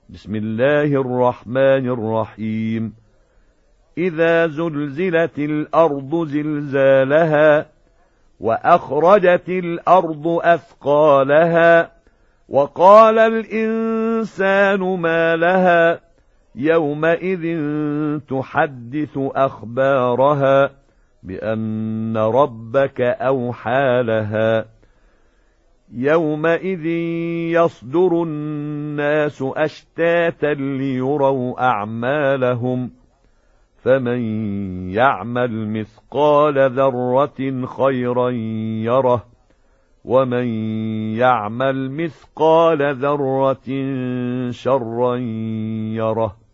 بسم الله الرحمن الرحيم. إذا زلزلت الأرض زلزالها وأخرجت الأرض أثقالها وقال الإنسان ما لها يومئذ تحدث أخبارها بأن ربك أوحى لها يومئذ يصدر الناس أشتاتا ليروا أعمالهم فمن يعمل مثقال ذرة خيرا يره ومن يعمل مثقال ذرة شرا يره.